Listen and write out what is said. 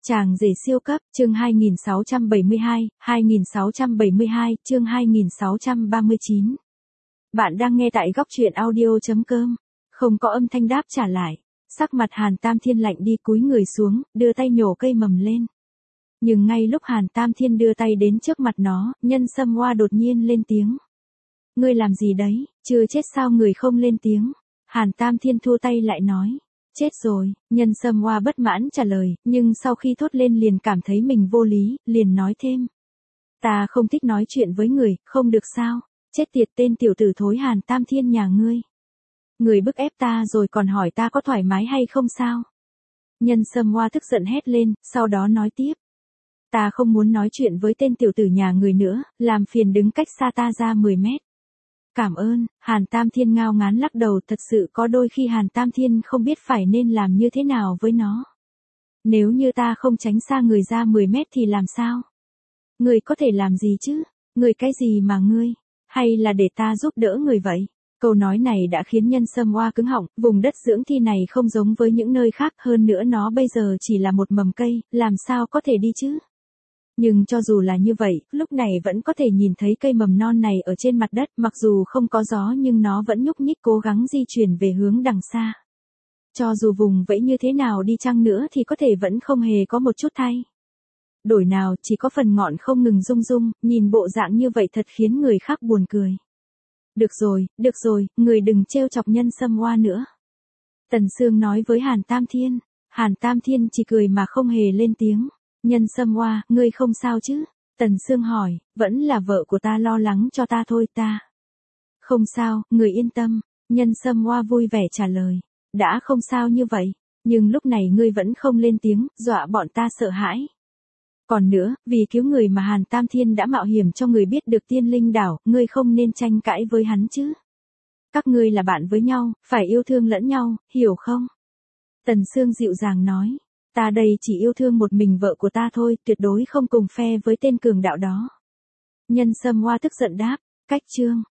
Chàng rể siêu cấp, chương 2672, chương 2639. Bạn đang nghe tại góc truyện audio.com. Không có âm thanh đáp trả lại. Sắc mặt Hàn Tam Thiên lạnh đi, cúi người xuống, đưa tay nhổ cây mầm lên. Nhưng ngay lúc Hàn Tam Thiên đưa tay đến trước mặt nó, Nhân Sâm Hoa đột nhiên lên tiếng. Ngươi làm gì đấy, chưa chết sao người không lên tiếng? Hàn Tam Thiên thua tay lại nói. Chết rồi, Nhân Sâm Hoa bất mãn trả lời, nhưng sau khi thốt lên liền cảm thấy mình vô lý, liền nói thêm. Ta không thích nói chuyện với người, không được sao? Chết tiệt tên tiểu tử thối Hàn Tam Thiên nhà ngươi. Người bức ép ta rồi còn hỏi ta có thoải mái hay không sao? Nhân Sâm Hoa tức giận hét lên, sau đó nói tiếp. Ta không muốn nói chuyện với tên tiểu tử nhà người nữa, làm phiền đứng cách xa ta ra 10 mét. Cảm ơn, Hàn Tam Thiên ngao ngán lắc đầu, thật sự có đôi khi Hàn Tam Thiên không biết phải nên làm như thế nào với nó. Nếu như ta không tránh xa người ra 10 mét thì làm sao? Người có thể làm gì chứ? Người cái gì mà ngươi? Hay là để ta giúp đỡ người vậy? Câu nói này đã khiến Nhân Sâm Hoa cứng họng, vùng đất dưỡng thi này không giống với những nơi khác, hơn nữa nó bây giờ chỉ là một mầm cây, làm sao có thể đi chứ? Nhưng cho dù là như vậy, lúc này vẫn có thể nhìn thấy cây mầm non này ở trên mặt đất, mặc dù không có gió nhưng nó vẫn nhúc nhích cố gắng di chuyển về hướng đằng xa. Cho dù vùng vẫy như thế nào đi chăng nữa thì có thể vẫn không hề có một chút thay đổi nào, chỉ có phần ngọn không ngừng rung rung, nhìn bộ dạng như vậy thật khiến người khác buồn cười. Được rồi, người đừng trêu chọc Nhân Sâm Hoa nữa. Tần Sương nói với Hàn Tam Thiên. Hàn Tam Thiên chỉ cười mà không hề lên tiếng. Nhân Sâm Hoa, ngươi không sao chứ? Tần Sương hỏi, vẫn là vợ của ta lo lắng cho ta thôi ta. Không sao, người yên tâm. Nhân Sâm Hoa vui vẻ trả lời. Đã không sao như vậy, nhưng lúc này ngươi vẫn không lên tiếng, dọa bọn ta sợ hãi. Còn nữa, vì cứu người mà Hàn Tam Thiên đã mạo hiểm cho người biết được Tiên Linh Đảo, ngươi không nên tranh cãi với hắn chứ. Các ngươi là bạn với nhau, phải yêu thương lẫn nhau, hiểu không? Tần Sương dịu dàng nói. Ta đây chỉ yêu thương một mình vợ của ta thôi, tuyệt đối không cùng phe với tên cường đạo đó. Nhân Sâm Hoa tức giận đáp, cách chương.